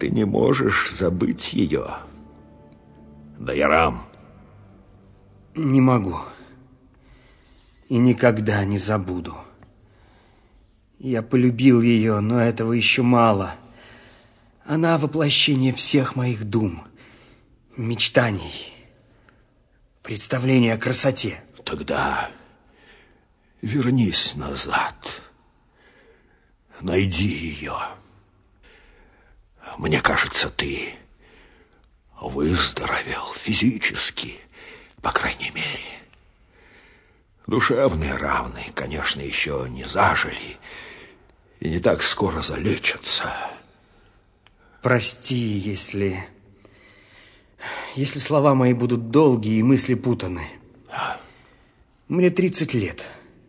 ты не можешь забыть ее. Дайрам. Не могу. И никогда не забуду. Я полюбил ее, но этого еще мало. Она воплощение всех моих дум, мечтаний, представления о красоте. Тогда вернись назад. Найди ее. Мне кажется, ты выздоровел физически, по крайней мере. Душевные раны, конечно, еще не зажили и не так скоро залечатся. Прости, если слова мои будут долгие и мысли путаны. Мне 30 лет.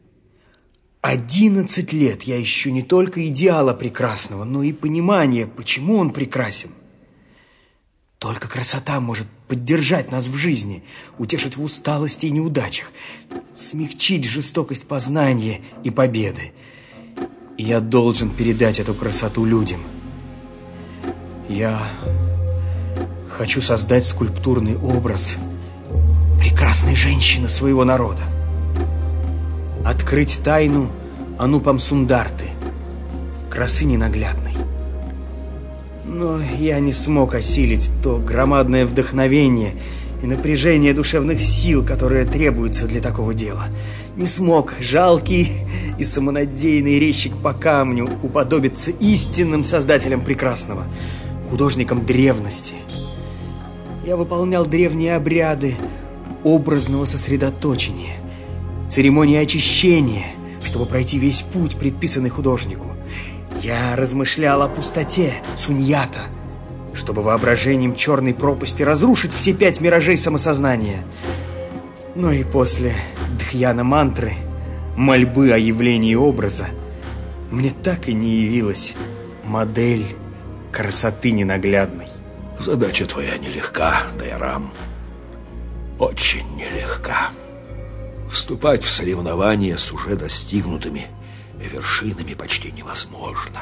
11 лет я ищу не только идеала прекрасного, но и понимание, почему он прекрасен. Только красота может поддержать нас в жизни, утешить в усталости и неудачах, смягчить жестокость познания и победы. И я должен передать эту красоту людям. Я хочу создать скульптурный образ прекрасной женщины своего народа. Открыть тайну Анупам Сундарты, красы ненаглядной. Но я не смог осилить то громадное вдохновение и напряжение душевных сил, которые требуются для такого дела. Не смог жалкий и самонадеянный резчик по камню уподобиться истинным создателям прекрасного, художникам древности. Я выполнял древние обряды образного сосредоточения, церемонии очищения, чтобы пройти весь путь, предписанный художнику. Я размышлял о пустоте, суньята, чтобы воображением черной пропасти разрушить все 5 миражей самосознания. Но и после дхьяна-мантры, мольбы о явлении образа, мне так и не явилась модель красоты ненаглядной. Задача твоя нелегка, Дайрам. Очень нелегка. Вступать в соревнования с уже достигнутыми вершинами почти невозможно.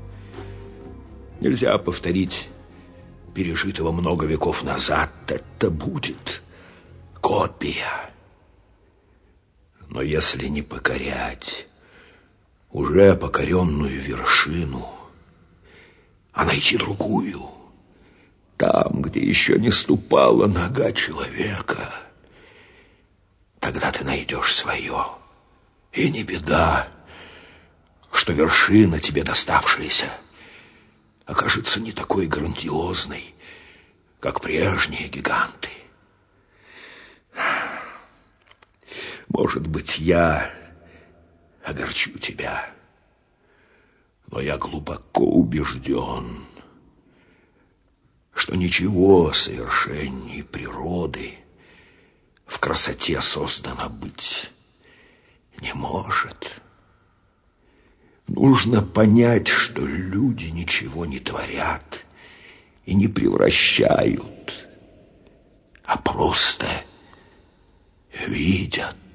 Нельзя повторить пережитого много веков назад. Это будет копия. Но если не покорять уже покоренную вершину, а найти другую, там, где еще не ступала нога человека, тогда ты найдешь свое. И не беда, что вершина тебе доставшаяся окажется не такой грандиозной, как прежние гиганты. Может быть, я огорчу тебя, но я глубоко убежден, что ничего совершенней природы в красоте создано быть не может. Нужно понять, что люди ничего не творят и не превращают, а просто видят.